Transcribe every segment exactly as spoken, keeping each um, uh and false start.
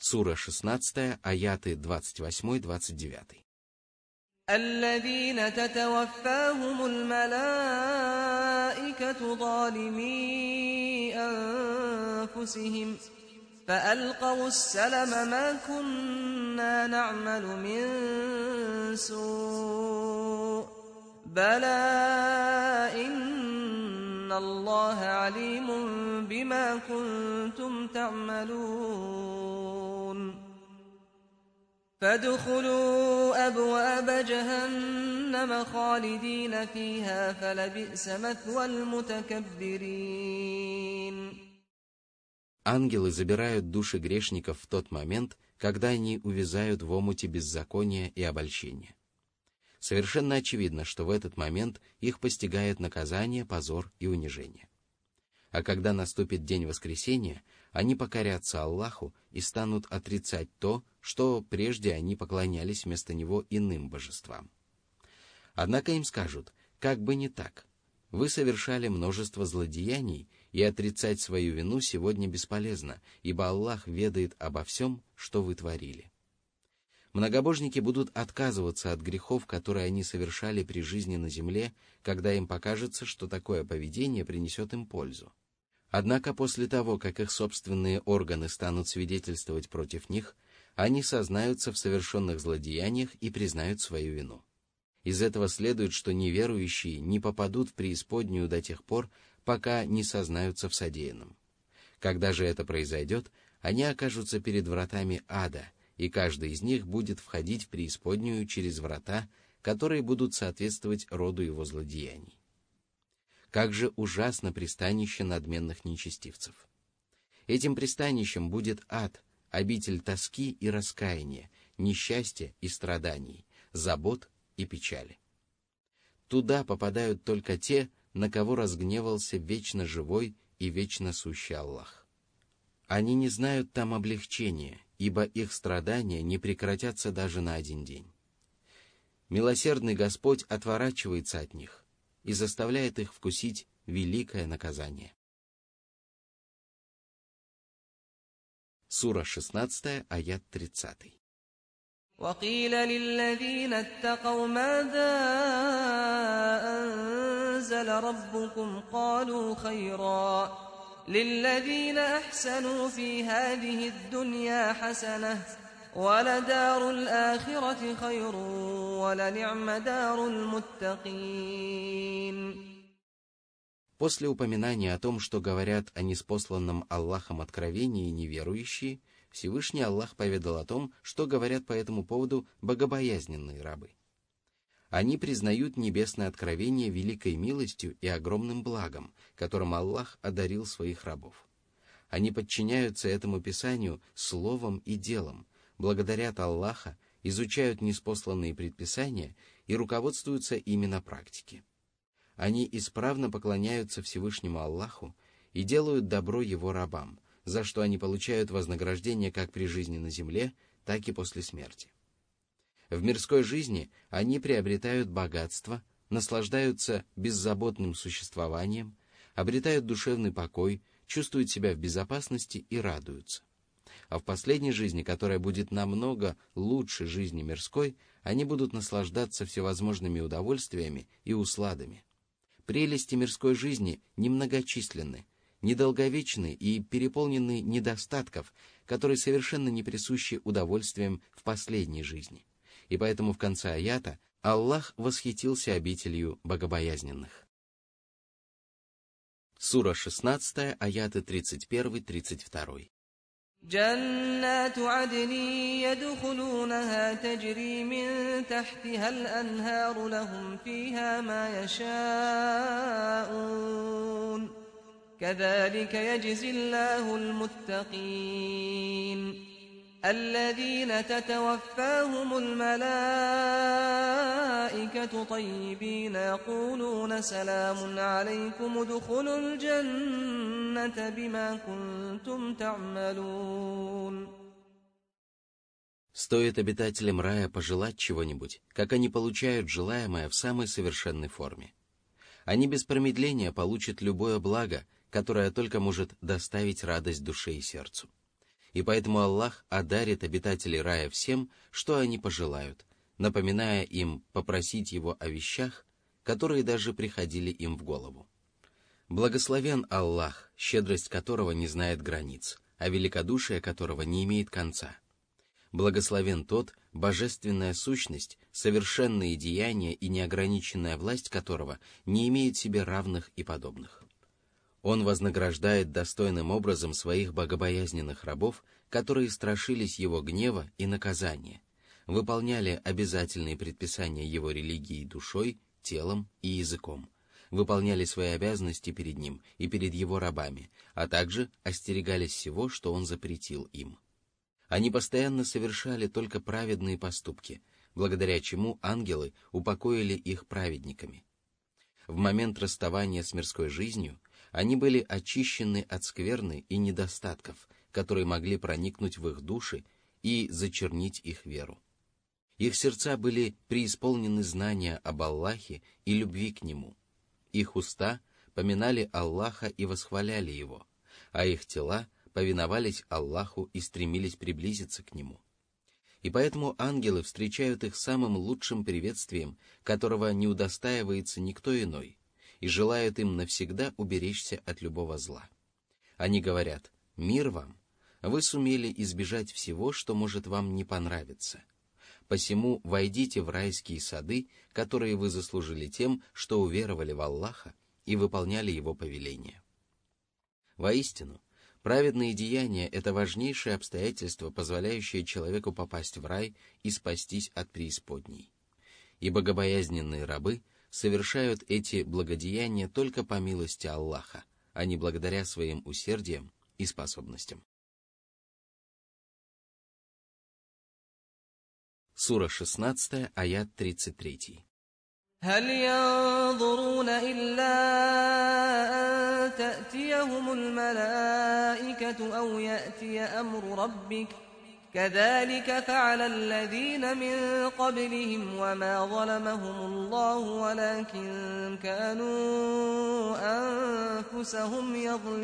Сура шестнадцатая, аяты двадцать восемь двадцать девять. الذين تتوفاهم الملائكة ظالمي أنفسهم فألقوا السلم ما كنا نعمل من سوء بلى إن الله عليم بما كنتم تعملون فادخلوا أبواب جهنم خالدين فيها فلبئس مثوى المتكبرين. Ангелы забирают души грешников в тот момент, когда они увязают в омуте беззакония и обольщения. Совершенно очевидно, что в этот момент их постигает наказание, позор и унижение. А когда наступит день воскресения, они покорятся Аллаху и станут отрицать то, что прежде они поклонялись вместо него иным божествам. Однако им скажут: как бы не так, вы совершали множество злодеяний, и отрицать свою вину сегодня бесполезно, ибо Аллах ведает обо всем, что вы творили. Многобожники будут отказываться от грехов, которые они совершали при жизни на земле, когда им покажется, что такое поведение принесет им пользу. Однако после того, как их собственные органы станут свидетельствовать против них, они сознаются в совершенных злодеяниях и признают свою вину. Из этого следует, что неверующие не попадут в преисподнюю до тех пор, пока не сознаются в содеянном. Когда же это произойдет, они окажутся перед вратами ада, и каждый из них будет входить в преисподнюю через врата, которые будут соответствовать роду его злодеяний. Как же ужасно пристанище надменных нечестивцев! Этим пристанищем будет ад, обитель тоски и раскаяния, несчастья и страданий, забот и печали. Туда попадают только те, на кого разгневался вечно живой и вечно сущий Аллах. Они не знают там облегчения, ибо их страдания не прекратятся даже на один день. Милосердный Господь отворачивается от них и заставляет их вкусить великое наказание. Сура шестнадцатая, аят тридцатый. وقيل للذين اتقوا ماذا أنزل ربكم قالوا خيرا للذين أحسنوا في هذه الدنيا حسنة ولدار الآخرة خير ولنعم دار المتقين. После упоминания о том, что говорят о ниспосланном Аллахом откровении неверующие, Всевышний Аллах поведал о том, что говорят по этому поводу богобоязненные рабы. Они признают небесное откровение великой милостью и огромным благом, которым Аллах одарил своих рабов. Они подчиняются этому Писанию словом и делом, благодарят Аллаха, изучают ниспосланные предписания и руководствуются ими на практике. Они исправно поклоняются Всевышнему Аллаху и делают добро Его рабам, за что они получают вознаграждение как при жизни на земле, так и после смерти. В мирской жизни они приобретают богатство, наслаждаются беззаботным существованием, обретают душевный покой, чувствуют себя в безопасности и радуются. А в последней жизни, которая будет намного лучше жизни мирской, они будут наслаждаться всевозможными удовольствиями и усладами. Прелести мирской жизни немногочисленны, недолговечны и переполнены недостатков, которые совершенно не присущи удовольствиям в последней жизни. И поэтому в конце аята Аллах восхитился обителью богобоязненных. Сура шестнадцатая, аяты тридцать один тридцать два. جنات عدن يدخلونها تجري من تحتها الأنهار لهم فيها ما يشاءون كذلك يجزي الله المتقين الذين تتوفاهم الملائكة طيبين يقولون سلام عليكم ادخلوا الجنة بما كنتم تعملون. Стоит обитателям рая пожелать чего-нибудь, как они получают желаемое в самой совершенной форме. Они без промедления получат любое благо, которое только может доставить радость душе и сердцу. И поэтому Аллах одарит обитателей рая всем, что они пожелают, напоминая им попросить Его о вещах, которые даже приходили им в голову. Благословен Аллах, щедрость которого не знает границ, а великодушие которого не имеет конца. Благословен тот, божественная сущность, совершенные деяния и неограниченная власть которого не имеет себе равных и подобных. Он вознаграждает достойным образом своих богобоязненных рабов, которые страшились его гнева и наказания, выполняли обязательные предписания его религии душой, телом и языком, выполняли свои обязанности перед ним и перед его рабами, а также остерегались всего, что он запретил им. Они постоянно совершали только праведные поступки, благодаря чему ангелы упокоили их праведниками. В момент расставания с мирской жизнью они были очищены от скверны и недостатков, которые могли проникнуть в их души и зачернить их веру. Их сердца были преисполнены знания об Аллахе и любви к Нему. Их уста поминали Аллаха и восхваляли Его, а их тела повиновались Аллаху и стремились приблизиться к Нему. И поэтому ангелы встречают их самым лучшим приветствием, которого не удостаивается никто иной, и желают им навсегда уберечься от любого зла. Они говорят: «Мир вам! Вы сумели избежать всего, что может вам не понравиться. Посему войдите в райские сады, которые вы заслужили тем, что уверовали в Аллаха и выполняли Его повеления». Воистину, праведные деяния — это важнейшее обстоятельство, позволяющее человеку попасть в рай и спастись от преисподней. И богобоязненные рабы совершают эти благодеяния только по милости Аллаха, а не благодаря своим усердиям и способностям. Сура шестнадцатая, аят тридцать три. هل ينظرون إلا أن تأتيهم الملائكة أو يأتي أمر ربك كذلك فعل الذين من قبلهم وما ظلمهم الله ولكن كانوا أنفسهم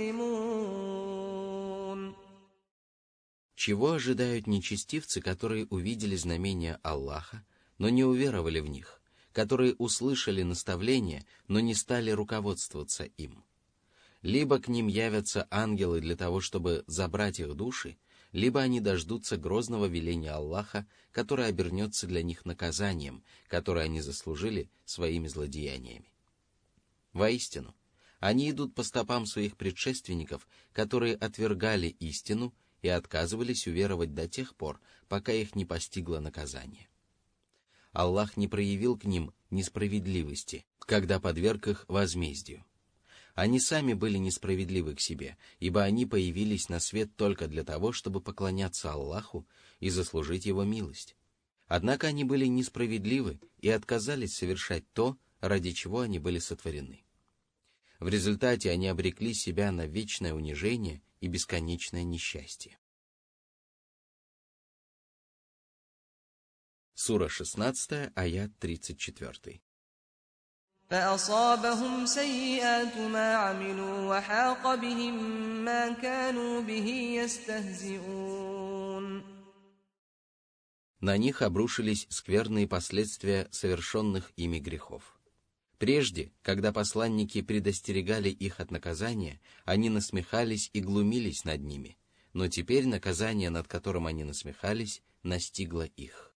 يظلمون. Чего ожидают нечестивцы, которые увидели знамения Аллаха, но не уверовали в них, которые услышали наставления, но не стали руководствоваться им? Либо к ним явятся ангелы для того, чтобы забрать их души, либо они дождутся грозного веления Аллаха, которое обернется для них наказанием, которое они заслужили своими злодеяниями. Воистину, они идут по стопам своих предшественников, которые отвергали истину и отказывались уверовать до тех пор, пока их не постигло наказание. Аллах не проявил к ним несправедливости, когда подверг их возмездию. Они сами были несправедливы к себе, ибо они появились на свет только для того, чтобы поклоняться Аллаху и заслужить Его милость. Однако они были несправедливы и отказались совершать то, ради чего они были сотворены. В результате они обрекли себя на вечное унижение и бесконечное несчастье. Сура шестнадцатая, аят тридцать четыре. فأصابهم سيئات ما عملوا وحاق بهم ما كانوا به يستهزئون. На них обрушились скверные последствия совершенных ими грехов. Прежде, когда посланники предостерегали их от наказания, они насмехались и глумились над ними, но теперь наказание, над которым они насмехались, настигло их.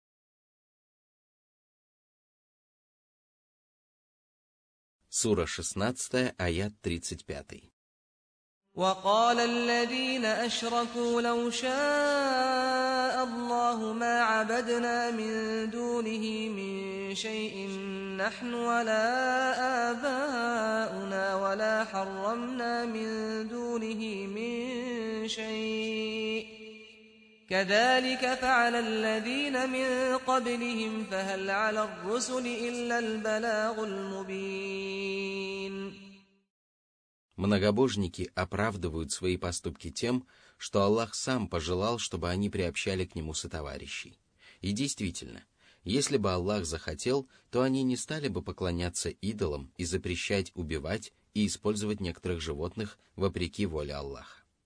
Сура шестнадцатая, аят тридцать пять. وقال الذين أشركوا لو شاء الله ما عبدنا من دونه من شيء نحن ولا آباؤنا ولا حرمنا من دونه من شيء كذلك فعل الذين من قبلهم فهل على الرسل إلا البلاغ المبين. Многобожники оправдывают свои поступки тем, что Аллах сам пожелал, чтобы они приобщали к Нему сотоварищей. И действительно, если бы Аллах захотел, то они не стали бы поклоняться идолам и запрещать убивать и использовать некоторых животных вопреки воле Аллаха.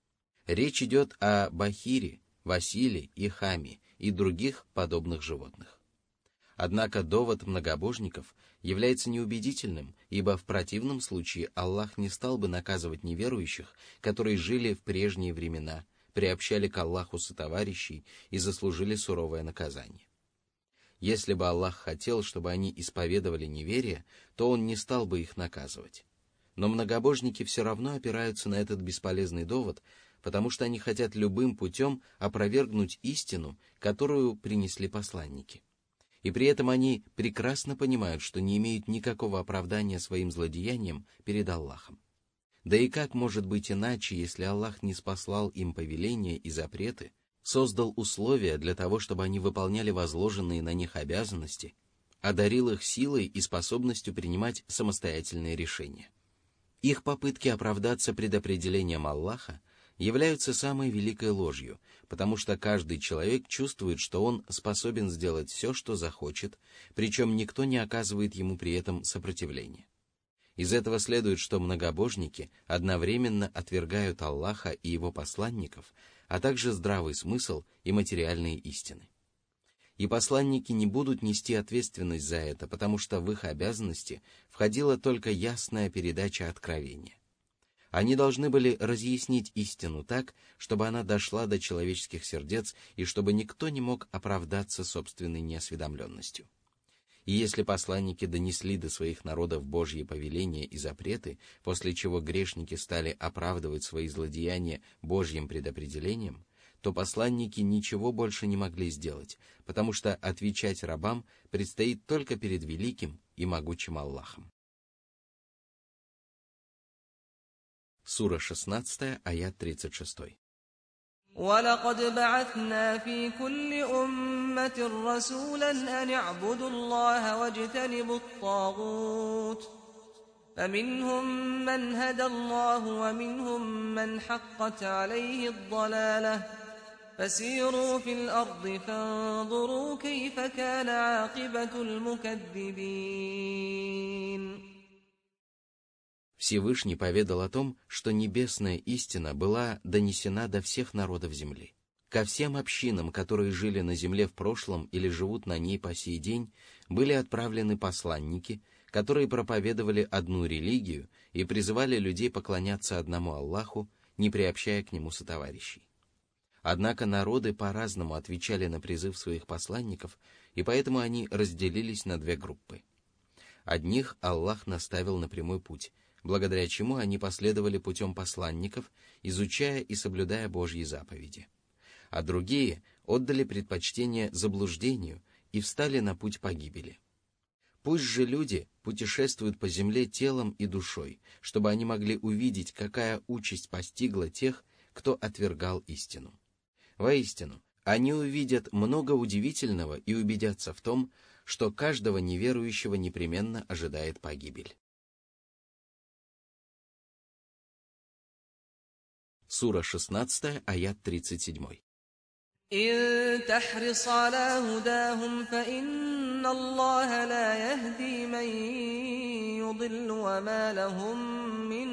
Речь идет о бахире, василе и хаме и других подобных животных. Однако довод многобожников является неубедительным, ибо в противном случае Аллах не стал бы наказывать неверующих, которые жили в прежние времена, приобщали к Аллаху сотоварищей и заслужили суровое наказание. Если бы Аллах хотел, чтобы они исповедовали неверие, то Он не стал бы их наказывать. Но многобожники все равно опираются на этот бесполезный довод, потому что они хотят любым путем опровергнуть истину, которую принесли посланники. И при этом они прекрасно понимают, что не имеют никакого оправдания своим злодеяниям перед Аллахом. Да и как может быть иначе, если Аллах не спаслал им повеления и запреты, создал условия для того, чтобы они выполняли возложенные на них обязанности, одарил их силой и способностью принимать самостоятельные решения. Их попытки оправдаться предопределением Аллаха являются самой великой ложью, потому что каждый человек чувствует, что он способен сделать все, что захочет, причем никто не оказывает ему при этом сопротивления. Из этого следует, что многобожники одновременно отвергают Аллаха и его посланников, а также здравый смысл и материальные истины. И посланники не будут нести ответственность за это, потому что в их обязанности входила только ясная передача откровения. Они должны были разъяснить истину так, чтобы она дошла до человеческих сердец и чтобы никто не мог оправдаться собственной неосведомленностью. И если посланники донесли до своих народов Божьи повеления и запреты, после чего грешники стали оправдывать свои злодеяния Божьим предопределением, то посланники ничего больше не могли сделать, потому что отвечать рабам предстоит только перед великим и могучим Аллахом. Сура шестнадцатая, аят тридцать шесть. وَلَقَدْ بَعَثْنَا فِي كُلِّ أُمَّةٍ رَّسُولًا أَنِ اعْبُدُوا اللَّهَ وَاجْتَنِبُوا الطَّاغُوتَ فَمِنْهُم مَّنْ هَدَى اللَّهُ وَمِنْهُم مَّنْ حَقَّتْ عَلَيْهِ الضَّلَالَةُ فَسِيرُوا فِي الْأَرْضِ فَانظُرُوا كَيْفَ كَانَ عَاقِبَةُ الْمُكَذِّبِينَ. Всевышний поведал о том, что небесная истина была донесена до всех народов земли. Ко всем общинам, которые жили на земле в прошлом или живут на ней по сей день, были отправлены посланники, которые проповедовали одну религию и призывали людей поклоняться одному Аллаху, не приобщая к нему сотоварищей. Однако народы по-разному отвечали на призыв своих посланников, и поэтому они разделились на две группы. Одних Аллах наставил на прямой путь, благодаря чему они последовали путем посланников, изучая и соблюдая Божьи заповеди. А другие отдали предпочтение заблуждению и встали на путь погибели. Пусть же люди путешествуют по земле телом и душой, чтобы они могли увидеть, какая участь постигла тех, кто отвергал истину. Воистину, они увидят много удивительного и убедятся в том, что каждого неверующего непременно ожидает погибель. Сура шестнадцатая, аят тридцать семь. إِن تَحْرِصْ عَلَى هُدَاهُمْ فَإِنَّ اللَّهَ لَا يَهْدِي مَن يُضِلُّ وَمَا لَهُم مِّن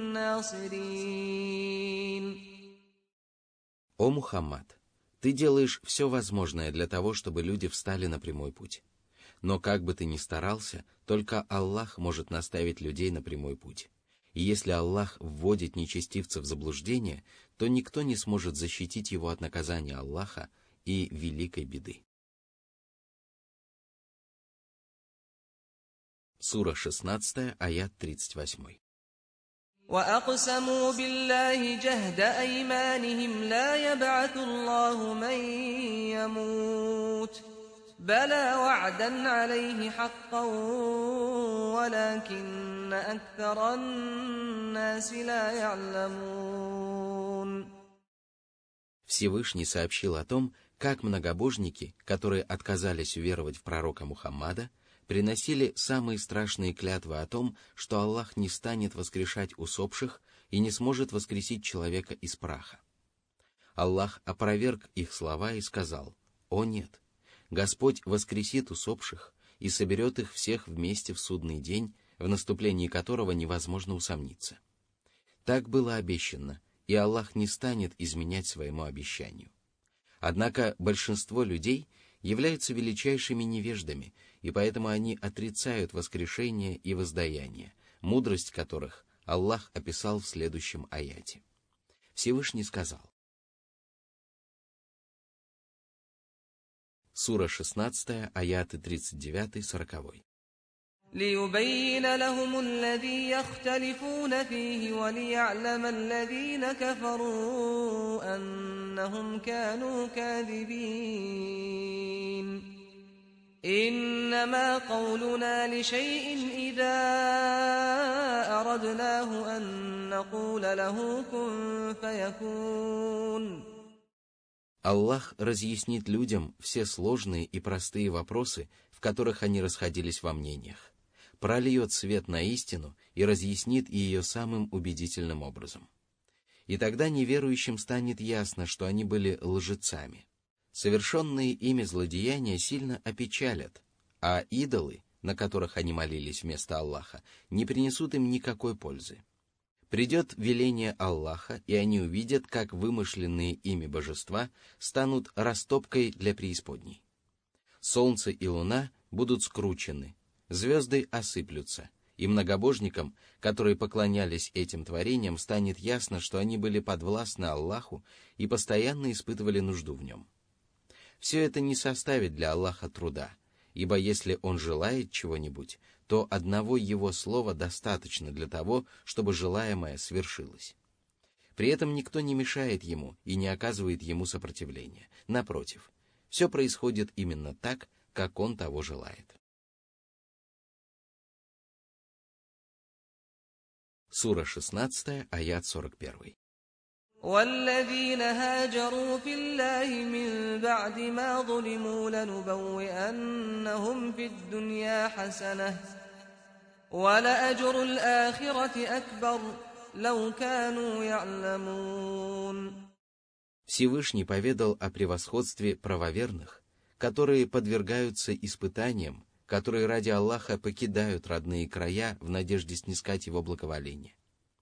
نَّاصِرِينَ. О Мухаммад, ты делаешь все возможное для того, чтобы люди встали на прямой путь. Но как бы ты ни старался, только Аллах может наставить людей на прямой путь. И если Аллах вводит нечестивца в заблуждение, то никто не сможет защитить его от наказания Аллаха и великой беды. Сура шестнадцатая, аят тридцать восемь. وَأَقْسَمُوا بِاللَّهِ جَهْدَ أَيْمَانِهِمْ لَا يَبْعَثُ اللَّهُ مَن يَمُوتُ بَلَىٰ وَعْدًا عَلَيْهِ حَقًّا وَلَٰكِنَّ أَكْثَرَ النَّاسِ لَا يَعْلَمُونَ. Всевышний сообщил о том, как многобожники, которые отказались уверовать в пророка Мухаммада, приносили самые страшные клятвы о том, что Аллах не станет воскрешать усопших и не сможет воскресить человека из праха. Аллах опроверг их слова и сказал: «О нет! Господь воскресит усопших и соберет их всех вместе в судный день, в наступлении которого невозможно усомниться». Так было обещано, и Аллах не станет изменять своему обещанию. Однако большинство людей являются величайшими невеждами, и поэтому они отрицают воскрешение и воздаяние, мудрость которых Аллах описал в следующем аяте. Всевышний сказал. Сура шестнадцатая, аяты тридцать девять сорок. ليبين لهم الذي يختلفون فيه وليعلم الذين كفروا أنهم كانوا كاذبين إنما قولنا لشيء إذا أردناه أن نقول له كن فيكون. Аллах разъяснит людям все сложные и простые вопросы, в которых они расходились во мнениях, прольет свет на истину и разъяснит ее самым убедительным образом. И тогда неверующим станет ясно, что они были лжецами. Совершенные ими злодеяния сильно опечалят, а идолы, на которых они молились вместо Аллаха, не принесут им никакой пользы. Придет веление Аллаха, и они увидят, как вымышленные ими божества станут растопкой для преисподней. Солнце и луна будут скручены, звезды осыплются, и многобожникам, которые поклонялись этим творениям, станет ясно, что они были подвластны Аллаху и постоянно испытывали нужду в нем. Все это не составит для Аллаха труда, ибо если Он желает чего-нибудь, то одного Его слова достаточно для того, чтобы желаемое свершилось. При этом никто не мешает Ему и не оказывает Ему сопротивления. Напротив, все происходит именно так, как Он того желает. Сура шестнадцатая, аят сорок один. والذين هاجروا في الله من بعد ما ظلموا لنبوئنهم في الدنيا حسنة ولأجر الآخرة أكبر لو كانوا يعلمون. Всевышний поведал о превосходстве правоверных, которые подвергаются испытаниям, которые ради Аллаха покидают родные края в надежде снискать Его благоволение.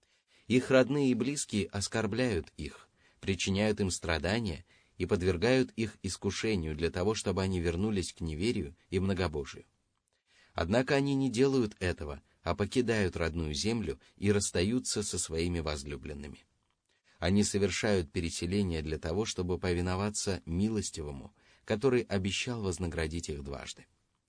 Их родные и близкие оскорбляют их, причиняют им страдания и подвергают их искушению для того, чтобы они вернулись к неверию и многобожию. Однако они не делают этого, а покидают родную землю и расстаются со своими возлюбленными. Они совершают переселение для того, чтобы повиноваться милостивому, который обещал вознаградить их дважды.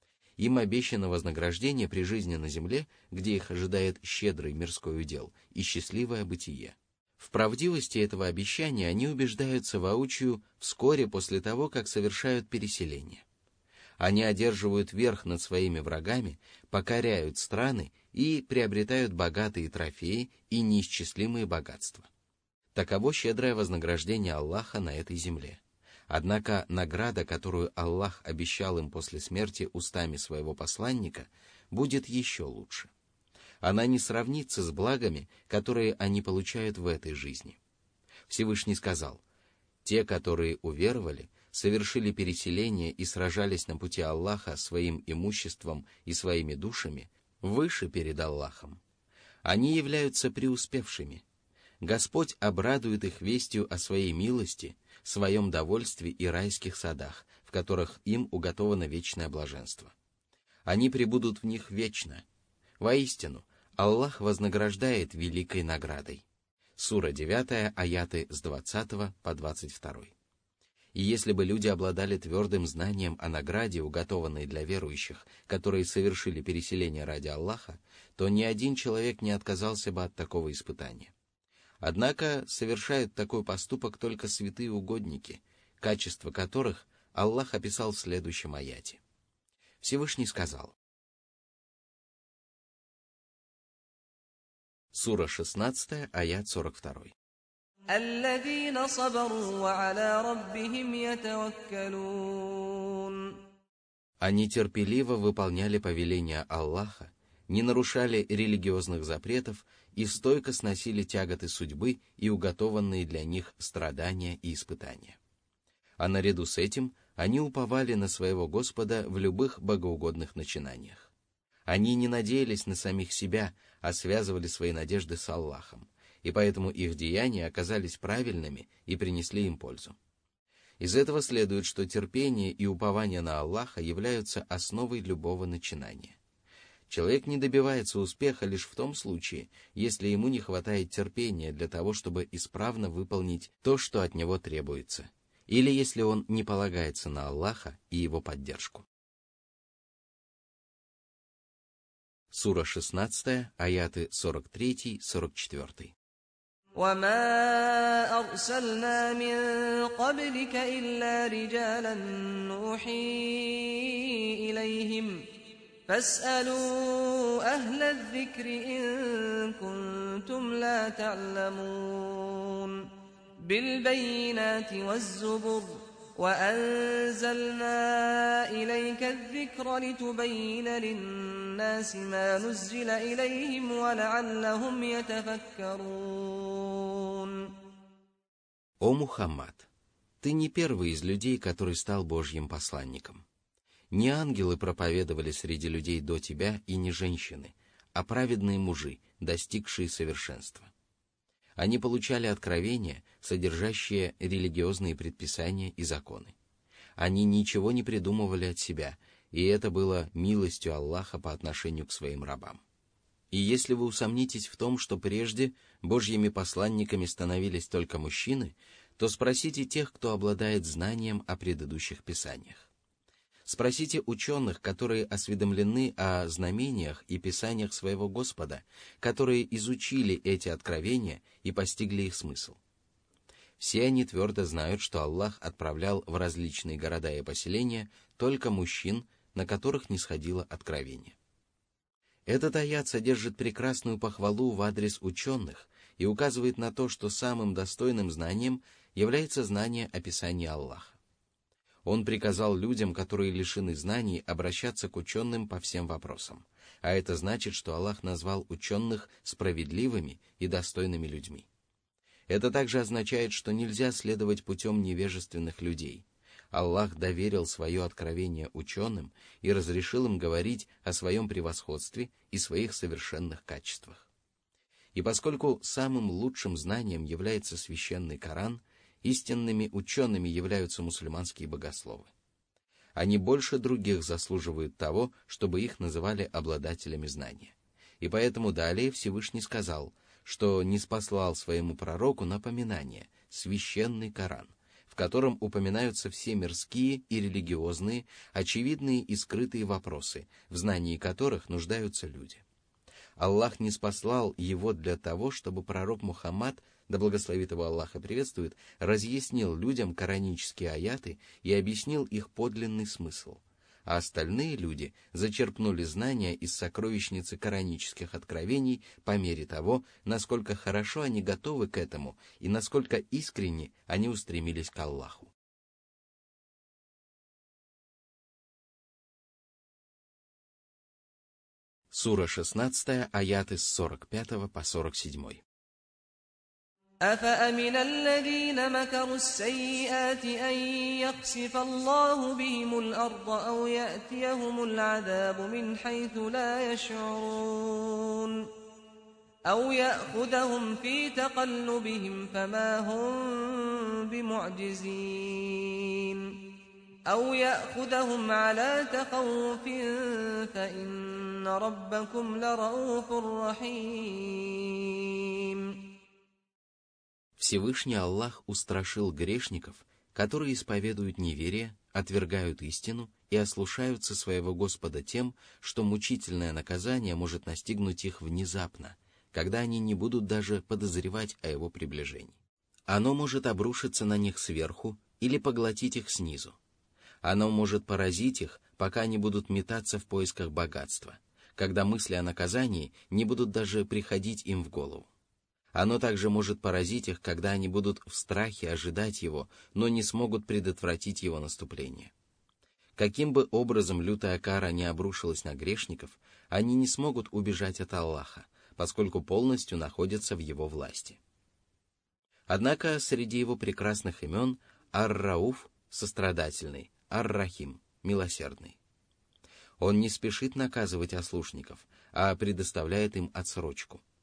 Им обещано вознаграждение при жизни на земле, где их ожидает щедрый мирской удел и счастливое бытие. В правдивости этого обещания они убеждаются воочию вскоре после того, как совершают переселение. Они одерживают верх над своими врагами, покоряют страны и приобретают богатые трофеи и неисчислимые богатства. Таково щедрое вознаграждение Аллаха на этой земле. Однако награда, которую Аллах обещал им после смерти устами своего посланника, будет еще лучше. Она не сравнится с благами, которые они получают в этой жизни. Всевышний сказал: «Те, которые уверовали, совершили переселение и сражались на пути Аллаха своим имуществом и своими душами, выше перед Аллахом. Они являются преуспевшими. Господь обрадует их вестью о своей милости, своем довольстве и райских садах, в которых им уготовано вечное блаженство. Они пребудут в них вечно. Воистину, Аллах вознаграждает великой наградой». Сура девятая, аяты с двадцатого по двадцать второй. И если бы люди обладали твердым знанием о награде, уготованной для верующих, которые совершили переселение ради Аллаха, то ни один человек не отказался бы от такого испытания. Однако совершают такой поступок только святые угодники, качества которых Аллах описал в следующем аяте. Всевышний сказал. Сура шестнадцатая, аят сорок два. الذين صبروا وعلى ربهم يتوكلون. Они терпеливо выполняли повеления Аллаха, не нарушали религиозных запретов и стойко сносили тяготы судьбы и уготованные для них страдания и испытания. А наряду с этим они уповали на своего Господа в любых богоугодных начинаниях. Они не надеялись на самих себя, а связывали свои надежды с Аллахом, и поэтому их деяния оказались правильными и принесли им пользу. Из этого следует, что терпение и упование на Аллаха являются основой любого начинания. Человек не добивается успеха лишь в том случае, если ему не хватает терпения для того, чтобы исправно выполнить то, что от него требуется, или если он не полагается на Аллаха и его поддержку. Сура шестнадцатая, аяты сорок три сорок четыре. وما أرسلنا من قبلك إلا رجالا نوحي إليهم فاسألوا أهل الذكر إن كنتم لا تعلمون بالبينات والزبر وأنزلنا إليك الذكر لتبين للناس ما نزل إليهم ولعلهم يتفكرون. О Мухаммад, ты не первый из людей, который стал Божьим посланником. Не ангелы проповедовали среди людей до тебя и не женщины, а праведные мужи, достигшие совершенства. Они получали откровения, содержащие религиозные предписания и законы. Они ничего не придумывали от себя, и это было милостью Аллаха по отношению к своим рабам. И если вы усомнитесь в том, что прежде Божьими посланниками становились только мужчины, то спросите тех, кто обладает знанием о предыдущих писаниях. Спросите ученых, которые осведомлены о знамениях и писаниях своего Господа, которые изучили эти откровения и постигли их смысл. Все они твердо знают, что Аллах отправлял в различные города и поселения только мужчин, на которых нисходило откровение. Этот аят содержит прекрасную похвалу в адрес ученых и указывает на то, что самым достойным знанием является знание о писании Аллаха. Он приказал людям, которые лишены знаний, обращаться к ученым по всем вопросам, а это значит, что Аллах назвал ученых справедливыми и достойными людьми. Это также означает, что нельзя следовать путем невежественных людей. Аллах доверил свое откровение ученым и разрешил им говорить о своем превосходстве и своих совершенных качествах. И поскольку самым лучшим знанием является священный Коран, истинными учеными являются мусульманские богословы. Они больше других заслуживают того, чтобы их называли обладателями знания. И поэтому далее Всевышний сказал, что ниспослал своему пророку напоминание, священный Коран, в котором упоминаются все мирские и религиозные, очевидные и скрытые вопросы, в знании которых нуждаются люди. Аллах ниспослал его для того, чтобы пророк Мухаммад, да благословит его Аллах и приветствует, разъяснил людям коранические аяты и объяснил их подлинный смысл, а остальные люди зачерпнули знания из сокровищницы коранических откровений по мере того, насколько хорошо они готовы к этому и насколько искренне они устремились к Аллаху. Сура шестнадцатая, аяты с сорок пятого по сорок седьмой. أفأمن الذين مكروا السيئات أن يخسف الله بهم الأرض أو يأتيهم العذاب من حيث لا يشعرون أو يأخذهم في تقلبهم فما هم بمعجزين أو يأخذهم على تخوف فإن ربكم لرؤوف رحيم. Всевышний Аллах устрашил грешников, которые исповедуют неверие, отвергают истину и ослушаются своего Господа тем, что мучительное наказание может настигнуть их внезапно, когда они не будут даже подозревать о его приближении. Оно может обрушиться на них сверху или поглотить их снизу. Оно может поразить их, пока они будут метаться в поисках богатства, когда мысли о наказании не будут даже приходить им в голову. Оно также может поразить их, когда они будут в страхе ожидать его, но не смогут предотвратить его наступление. Каким бы образом лютая кара не обрушилась на грешников, они не смогут убежать от Аллаха, поскольку полностью находятся в его власти. Однако среди его прекрасных имен Ар-Рауф – сострадательный, Ар-Рахим – милосердный. Он не спешит наказывать ослушников, а предоставляет им отсрочку.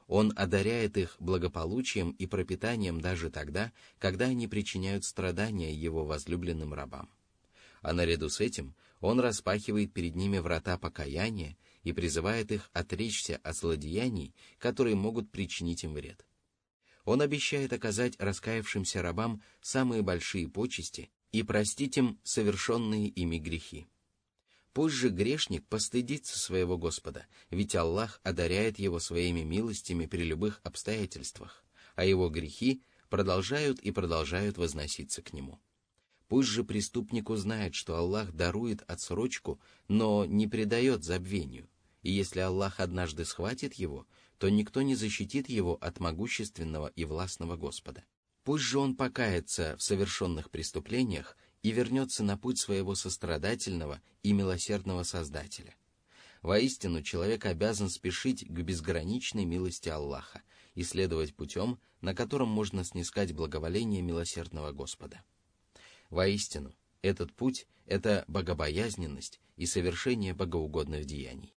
Он одаряет их благополучием и пропитанием даже тогда, когда они причиняют страдания его возлюбленным рабам. А наряду с этим он распахивает перед ними врата покаяния и призывает их отречься от злодеяний, которые могут причинить им вред. Он обещает оказать раскаявшимся рабам самые большие почести и простить им совершенные ими грехи. Пусть же грешник постыдится своего Господа, ведь Аллах одаряет его своими милостями при любых обстоятельствах, а его грехи продолжают и продолжают возноситься к нему. Пусть же преступник узнает, что Аллах дарует отсрочку, но не предает забвению, и если Аллах однажды схватит его, то никто не защитит его от могущественного и властного Господа. Пусть же он покается в совершенных преступлениях и вернется на путь своего сострадательного и милосердного Создателя. Воистину, человек обязан спешить к безграничной милости Аллаха и следовать путем, на котором можно снискать благоволение милосердного Господа. Воистину, этот путь — это богобоязненность и совершение богоугодных деяний.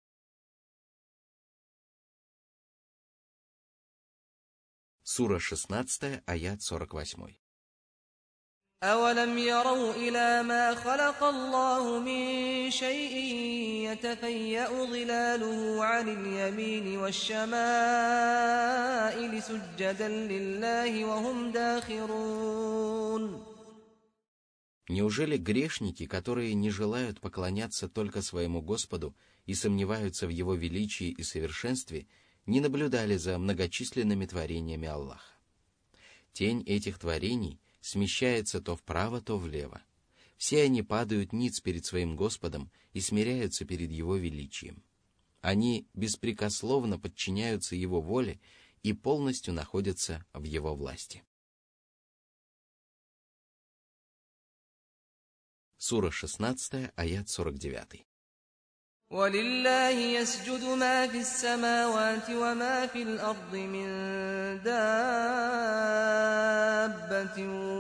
Сура шестнадцатая, аят сорок восемь. أَوَلَمْ يَرَوْا إِلَى مَا خَلَقَ اللَّهُ مِنْ شَيْءٍ يَتَفَيَّأُ ظِلَالُهُ عَنِ الْيَمِينِ وَالشَّمَائِلِ سُجَّدًا لِلَّهِ وَهُمْ دَاخِرُونَ. Неужели грешники, которые не желают поклоняться только своему Господу и сомневаются в Его величии и совершенстве, не наблюдали за многочисленными творениями Аллаха? Тень этих творений смещается то вправо, то влево. Все они падают ниц перед своим Господом и смиряются перед Его величием. Они беспрекословно подчиняются Его воле и полностью находятся в Его власти. Сура шестнадцатая, аят сорок девять. وَلِلَّهِ يَسْجُدُ مَا فِي السَّمَاوَاتِ وَمَا فِي الْأَرْضِ مِن دَابَّةٍ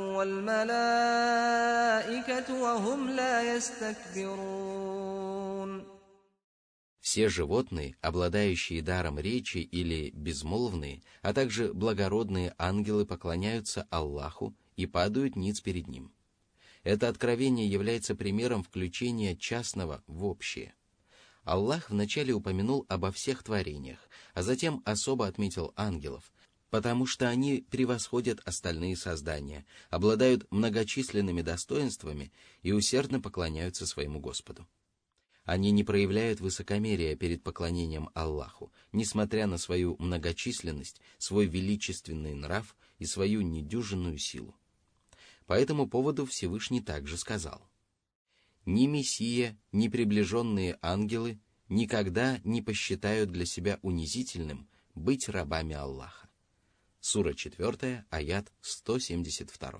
وَالْمَلَائِكَةُ وَهُمْ لَا يَسْتَكْبِرُونَ. Все животные, обладающие даром речи или безмолвные, а также благородные ангелы поклоняются Аллаху и падают ниц перед Ним. Это откровение является примером включения частного в общее. Аллах вначале упомянул обо всех творениях, а затем особо отметил ангелов, потому что они превосходят остальные создания, обладают многочисленными достоинствами и усердно поклоняются своему Господу. Они не проявляют высокомерия перед поклонением Аллаху, несмотря на свою многочисленность, свой величественный нрав и свою недюжинную силу. По этому поводу Всевышний также сказал: «Ни Мессия, ни приближенные ангелы никогда не посчитают для себя унизительным быть рабами Аллаха». Сура четвертая, аят сто семьдесят два.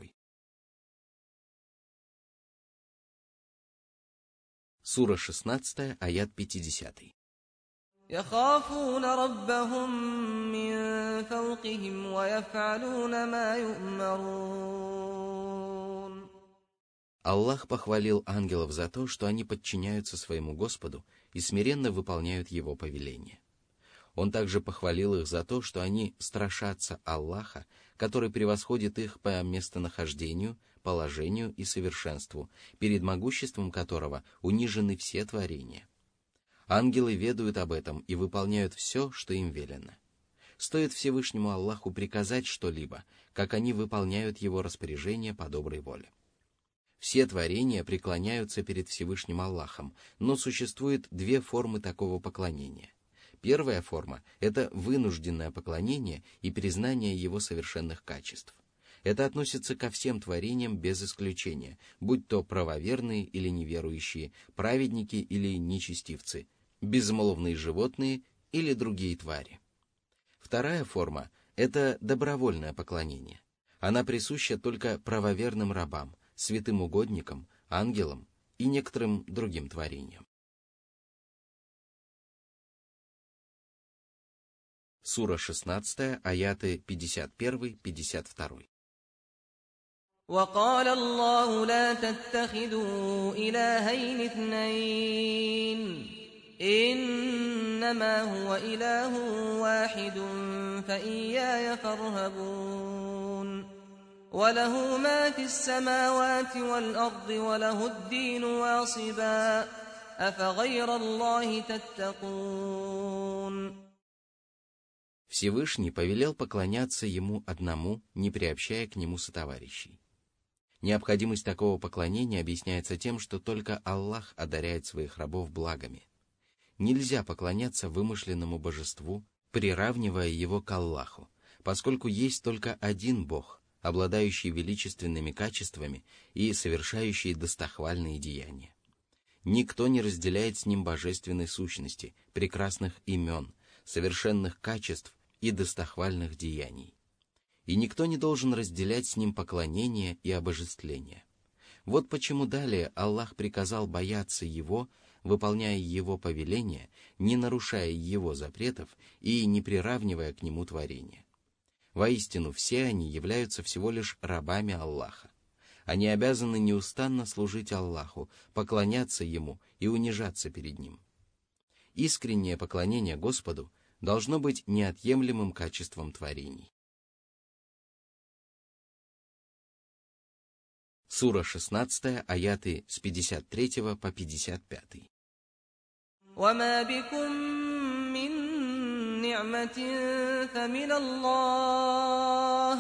Сура шестнадцатая, аят пятидесятый. يَخَافُونَ رَبَّهُم مِّن فَوْقِهِمْ وَيَفْعَلُونَ مَا يُؤْمَرُونَ. Аллах похвалил ангелов за то, что они подчиняются своему Господу и смиренно выполняют Его повеления. Он также похвалил их за то, что они страшатся Аллаха, который превосходит их по местонахождению, положению и совершенству, перед могуществом которого унижены все творения. Ангелы ведают об этом и выполняют все, что им велено. Стоит Всевышнему Аллаху приказать что-либо, как они выполняют Его распоряжение по доброй воле. Все творения преклоняются перед Всевышним Аллахом, но существует две формы такого поклонения. Первая форма – это вынужденное поклонение и признание Его совершенных качеств. Это относится ко всем творениям без исключения, будь то правоверные или неверующие, праведники или нечестивцы, безмолвные животные или другие твари. Вторая форма – это добровольное поклонение. Она присуща только правоверным рабам, святым угодникам, ангелам и некоторым другим творениям. Сура шестнадцатая, аяты пятьдесят один — пятьдесят два. وَقَالَ اللَّهُ لَا تَتَّخِذُوا إِلَٰهَيْنِ اثْنَيْنِ إِنَّمَا إنما هو إله واحد فإياي فارهبون وله ما في السماوات والأرض وله الدين واصبا أفغير الله تتقون. Всевышний повелел поклоняться Ему одному, не приобщая к Нему сотоварищей. Необходимость такого поклонения объясняется тем, что только Аллах одаряет своих рабов благами. Нельзя поклоняться вымышленному божеству, приравнивая его к Аллаху, поскольку есть только один Бог, обладающий величественными качествами и совершающий достохвальные деяния. Никто не разделяет с Ним божественной сущности, прекрасных имен, совершенных качеств и достохвальных деяний. И никто не должен разделять с Ним поклонение и обожествление. Вот почему далее Аллах приказал бояться Его, выполняя Его повеления, не нарушая Его запретов и не приравнивая к Нему творения. Воистину, все они являются всего лишь рабами Аллаха. Они обязаны неустанно служить Аллаху, поклоняться Ему и унижаться перед Ним. Искреннее поклонение Господу должно быть неотъемлемым качеством творений. Сура шестнадцатая, аяты с пятьдесят третьего по пятьдесят пятый. وما بكم من نعمة فمن الله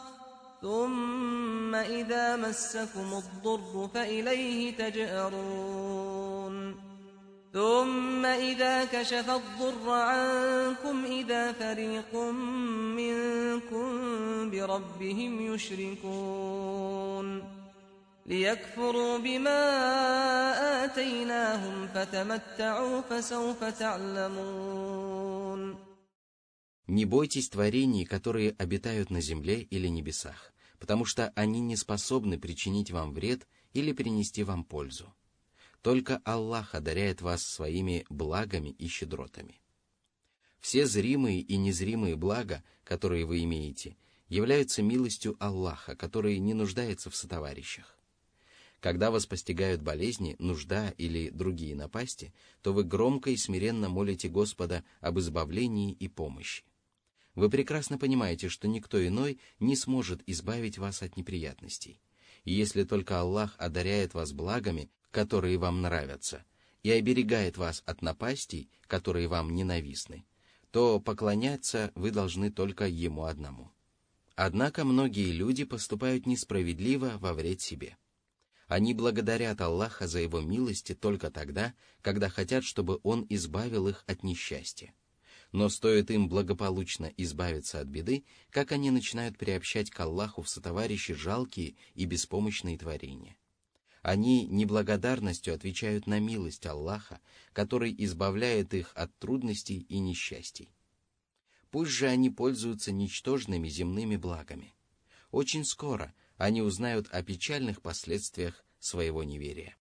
ثم إذا مسكم الضر فإليه تجأرون ثم إذا كشف الضر عنكم إذا فريق منكم بربهم يشركون ليكفروا بما آتيناهم فتمتعوا فسوف تعلمون. Не бойтесь творений, которые обитают на земле или небесах, потому что они не способны причинить вам вред или принести вам пользу. Только Аллах одаряет вас своими благами и щедротами. Все зримые и незримые блага, которые вы имеете, являются милостью Аллаха, который не нуждается в сотоварищах. Когда вас постигают болезни, нужда или другие напасти, то вы громко и смиренно молите Господа об избавлении и помощи. Вы прекрасно понимаете, что никто иной не сможет избавить вас от неприятностей. И если только Аллах одаряет вас благами, которые вам нравятся, и оберегает вас от напастей, которые вам ненавистны, то поклоняться вы должны только Ему одному. Однако многие люди поступают несправедливо во вред себе. Они благодарят Аллаха за Его милости только тогда, когда хотят, чтобы Он избавил их от несчастья. Но стоит им благополучно избавиться от беды, как они начинают приобщать к Аллаху в сотоварищи жалкие и беспомощные творения. Они неблагодарностью отвечают на милость Аллаха, который избавляет их от трудностей и несчастий. Пусть же они пользуются ничтожными земными благами. Очень скоро они узнают о печальных последствиях своего неверия.